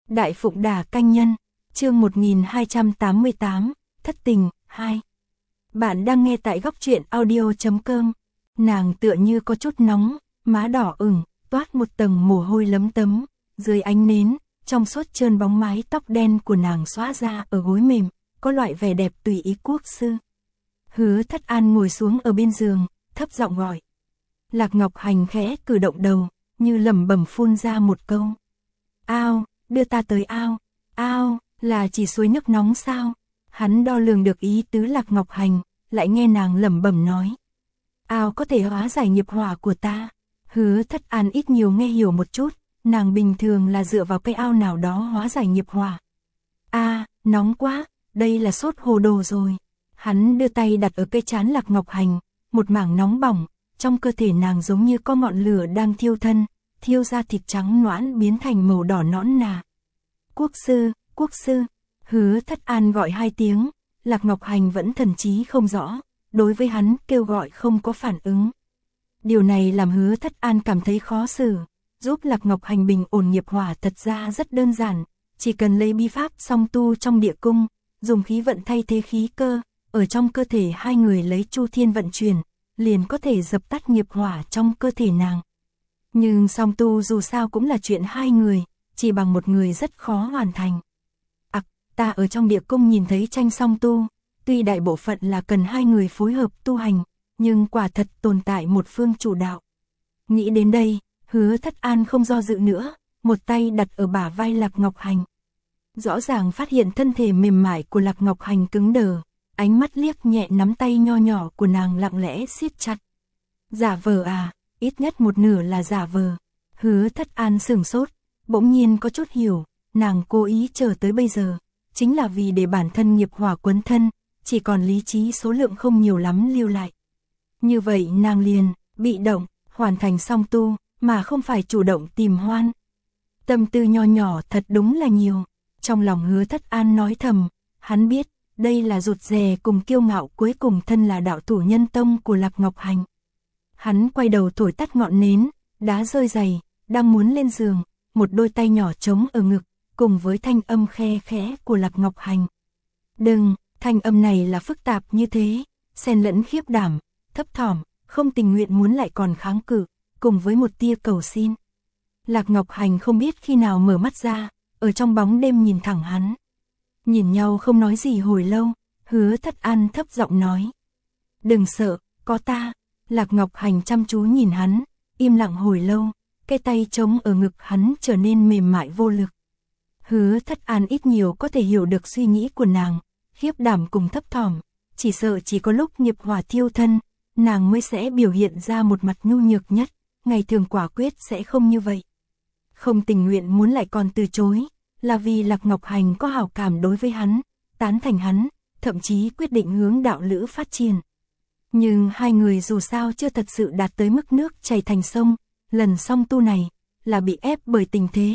Đại Phụng Đà Canh Nhân, chương 1288, Thất Tình, 2. Bạn đang nghe tại góc truyện audio.com. Nàng tựa như có chút nóng, má đỏ ửng, toát một tầng mồ hôi lấm tấm, dưới ánh nến, trong suốt trơn bóng mái tóc đen của nàng xõa ra ở gối mềm, có loại vẻ đẹp tùy ý quốc sư. Hứa Thất An ngồi xuống ở bên giường, thấp giọng gọi. Lạc Ngọc Hành khẽ cử động đầu, như lẩm bẩm phun ra một câu. Ao, đưa ta tới ao. Ao, là chỉ suối nước nóng sao? Hắn đo lường được ý tứ Lạc Ngọc Hành, lại nghe nàng lẩm bẩm nói. Ao có thể hóa giải nghiệp hỏa của ta. Hứa Thất An ít nhiều nghe hiểu một chút, nàng bình thường là dựa vào cái ao nào đó hóa giải nghiệp hỏa. Nóng quá, đây là sốt hồ đồ rồi. Hắn đưa tay đặt ở cây trán Lạc Ngọc Hành, một mảng nóng bỏng, trong cơ thể nàng giống như có ngọn lửa đang thiêu thân, thiêu ra thịt trắng nõn biến thành màu đỏ nõn nà. Quốc sư, Hứa Thất An gọi 2 tiếng, Lạc Ngọc Hành vẫn thần trí không rõ, đối với hắn kêu gọi không có phản ứng. Điều này làm Hứa Thất An cảm thấy khó xử, giúp Lạc Ngọc Hành bình ổn nghiệp hỏa thật ra rất đơn giản, chỉ cần lấy bí pháp song tu trong địa cung, dùng khí vận thay thế khí cơ, ở trong cơ thể hai người lấy chu thiên vận chuyển, liền có thể dập tắt nghiệp hỏa trong cơ thể nàng. Nhưng song tu dù sao cũng là chuyện hai người, chỉ bằng một người rất khó hoàn thành. Ta ở trong địa cung nhìn thấy tranh song tu, tuy đại bộ phận là cần hai người phối hợp tu hành, nhưng quả thật tồn tại một phương chủ đạo. Nghĩ đến đây, Hứa Thất An không do dự nữa, một tay đặt ở bả vai Lạc Ngọc Hành. Rõ ràng phát hiện thân thể mềm mại của Lạc Ngọc Hành cứng đờ, ánh mắt liếc nhẹ nắm tay nho nhỏ của nàng lặng lẽ siết chặt. Giả vờ à, ít nhất một nửa là giả vờ. Hứa Thất An sửng sốt, bỗng nhiên có chút hiểu, nàng cố ý chờ tới bây giờ, chính là vì để bản thân nghiệp hỏa quấn thân, chỉ còn lý trí số lượng không nhiều lắm lưu lại. Như vậy nàng liền, bị động, hoàn thành song tu, mà không phải chủ động tìm hoan. Tâm tư nho nhỏ thật đúng là nhiều, trong lòng Hứa Thất An nói thầm, hắn biết, đây là rụt rè cùng kiêu ngạo cuối cùng thân là đạo thủ nhân tông của Lạc Ngọc Hành. Hắn quay đầu thổi tắt ngọn nến, đá rơi giày, đang muốn lên giường, một đôi tay nhỏ trống ở ngực, cùng với thanh âm khe khẽ của Lạc Ngọc Hành. Đừng, thanh âm này là phức tạp như thế, xen lẫn khiếp đảm, thấp thỏm, không tình nguyện muốn lại còn kháng cự, cùng với một tia cầu xin. Lạc Ngọc Hành không biết khi nào mở mắt ra, ở trong bóng đêm nhìn thẳng hắn. Nhìn nhau không nói gì hồi lâu, Hứa Thất An thấp giọng nói. Đừng sợ, có ta. Lạc Ngọc Hành chăm chú nhìn hắn, im lặng hồi lâu, cái tay trống ở ngực hắn trở nên mềm mại vô lực. Hứa Thất An ít nhiều có thể hiểu được suy nghĩ của nàng, khiếp đảm cùng thấp thỏm, chỉ sợ chỉ có lúc nghiệp hỏa thiêu thân, nàng mới sẽ biểu hiện ra một mặt nhu nhược nhất, ngày thường quả quyết sẽ không như vậy. Không tình nguyện muốn lại còn từ chối, là vì Lạc Ngọc Hành có hảo cảm đối với hắn, tán thành hắn, thậm chí quyết định hướng đạo lữ phát triển. Nhưng hai người dù sao chưa thật sự đạt tới mức nước chảy thành sông, lần song tu này, là bị ép bởi tình thế,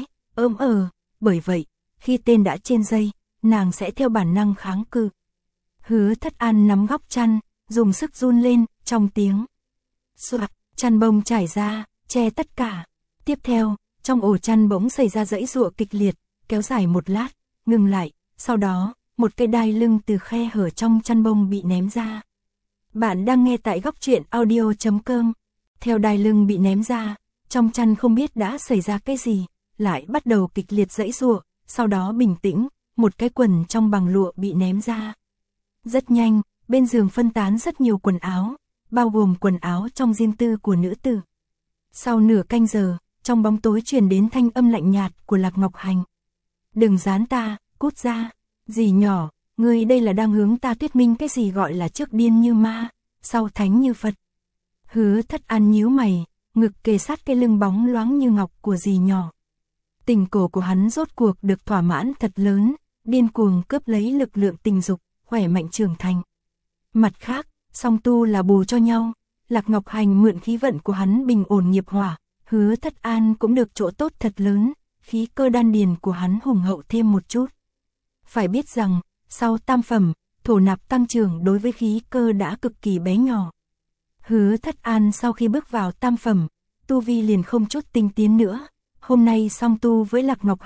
bởi vậy, khi tên đã trên dây, nàng sẽ theo bản năng kháng cự. Hứa Thất An nắm góc chăn, dùng sức run lên, trong tiếng. Soạt, chăn bông trải ra, che tất cả. Tiếp theo, trong ổ chăn bỗng xảy ra giãy giụa kịch liệt, kéo dài một lát, ngừng lại, sau đó, một cây đai lưng từ khe hở trong chăn bông bị ném ra. Bạn đang nghe tại góc truyện audio.com. Theo đai lưng bị ném ra, trong chăn không biết đã xảy ra cái gì, lại bắt đầu kịch liệt giãy giụa, sau đó bình tĩnh, một cái quần trong bằng lụa bị ném ra. Rất nhanh, bên giường phân tán rất nhiều quần áo, bao gồm quần áo trong riêng tư của nữ tử. Sau nửa canh giờ, trong bóng tối truyền đến thanh âm lạnh nhạt của Lạc Ngọc Hành. Đừng dán ta, cút ra. Dì nhỏ, ngươi đây là đang hướng ta thuyết minh cái gì gọi là trước điên như ma, sau thánh như Phật. Hứa Thất An nhíu mày, ngực kề sát cái lưng bóng loáng như ngọc của dì nhỏ. Tình cổ của hắn rốt cuộc được thỏa mãn thật lớn, điên cuồng cướp lấy lực lượng tình dục, khỏe mạnh trưởng thành. Mặt khác, song tu là bù cho nhau, Lạc Ngọc Hành mượn khí vận của hắn bình ổn nghiệp hỏa, Hứa Thất An cũng được chỗ tốt thật lớn, khí cơ đan điền của hắn hùng hậu thêm một chút. Phải biết rằng, sau tam phẩm, thổ nạp tăng trưởng đối với khí cơ đã cực kỳ bé nhỏ. Hứa Thất An sau khi bước vào tam phẩm, tu vi liền không chút tinh tiến nữa. Hôm nay song tu với Lạc Ngọc Hành,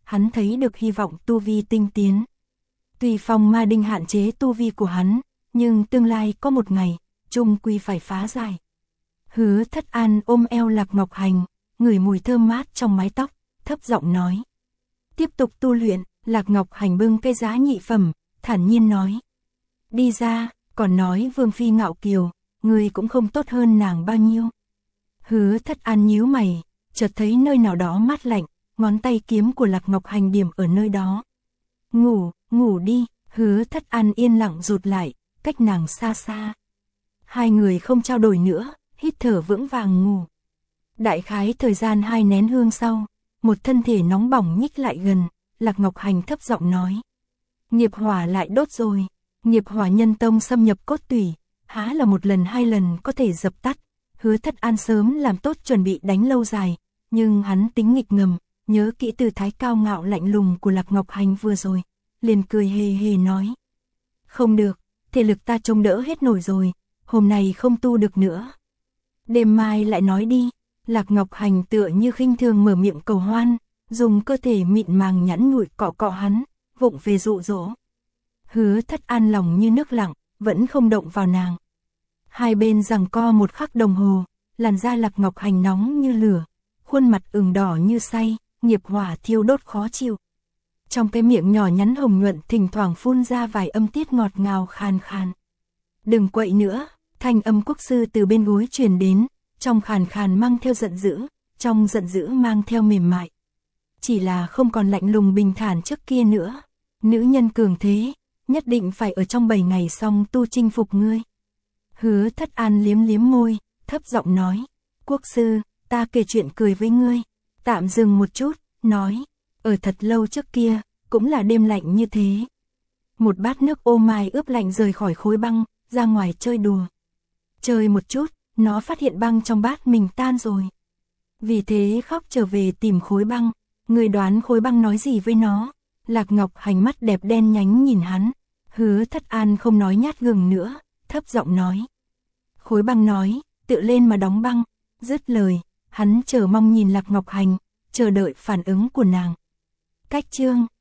hắn thấy được hy vọng tu vi tinh tiến. Tuy phong ma đinh hạn chế tu vi của hắn, nhưng tương lai có một ngày, chung quy phải phá giải. Hứa Thất An ôm eo Lạc Ngọc Hành, ngửi mùi thơm mát trong mái tóc, thấp giọng nói. Tiếp tục tu luyện, Lạc Ngọc Hành bưng cây giá nhị phẩm, thản nhiên nói. Đi ra, còn nói Vương Phi ngạo kiều, người cũng không tốt hơn nàng bao nhiêu. Hứa Thất An nhíu mày, chợt thấy nơi nào đó mát lạnh, ngón tay kiếm của Lạc Ngọc Hành điểm ở nơi đó. Ngủ đi, Hứa Thất An yên lặng rụt lại, cách nàng xa xa. Hai người không trao đổi nữa, hít thở vững vàng ngủ. Đại khái thời gian 2 nén hương sau, một thân thể nóng bỏng nhích lại gần, Lạc Ngọc Hành thấp giọng nói. Nghiệp hỏa lại đốt rồi, nghiệp hỏa nhân tông xâm nhập cốt tủy, há là một lần 2 lần có thể dập tắt. Hứa Thất An sớm làm tốt chuẩn bị đánh lâu dài, nhưng hắn tính nghịch ngầm, nhớ kỹ từ thái cao ngạo lạnh lùng của Lạc Ngọc Hành vừa rồi, liền cười hề hề nói. Không được, thể lực ta trông đỡ hết nổi rồi, hôm nay không tu được nữa. Đêm mai lại nói đi. Lạc Ngọc Hành tựa như khinh thường mở miệng cầu hoan, dùng cơ thể mịn màng nhẵn nhụi cọ cọ hắn, vụng về dụ dỗ. Hứa Thất An lòng như nước lặng, vẫn không động vào nàng. Hai bên giằng co 1 khắc đồng hồ, làn da Lạc Ngọc Hành nóng như lửa, khuôn mặt ửng đỏ như say, nghiệp hỏa thiêu đốt khó chịu. Trong cái miệng nhỏ nhắn hồng nhuận thỉnh thoảng phun ra vài âm tiết ngọt ngào khàn khàn. Đừng quậy nữa, thanh âm quốc sư từ bên gối truyền đến, trong khàn khàn mang theo giận dữ, trong giận dữ mang theo mềm mại. Chỉ là không còn lạnh lùng bình thản trước kia nữa. Nữ nhân cường thế, nhất định phải ở trong 7 ngày xong tu chinh phục ngươi. Hứa Thất An liếm liếm môi, thấp giọng nói. Quốc sư, ta kể chuyện cười với ngươi. Tạm dừng một chút, nói. Ở thật lâu trước kia, cũng là đêm lạnh như thế. Một bát nước ô mai ướp lạnh rời khỏi khối băng, ra ngoài chơi đùa. Chơi một chút, nó phát hiện băng trong bát mình tan rồi. Vì thế khóc trở về tìm khối băng. Người đoán khối băng nói gì với nó? Lạc Ngọc Hành mắt đẹp đen nhánh nhìn hắn. Hứa Thất An không nói nhát gừng nữa, thấp giọng nói. Khối băng nói, tự lên mà đóng băng. Dứt lời, hắn chờ mong nhìn Lạc Ngọc Hành, chờ đợi phản ứng của nàng. Cách chương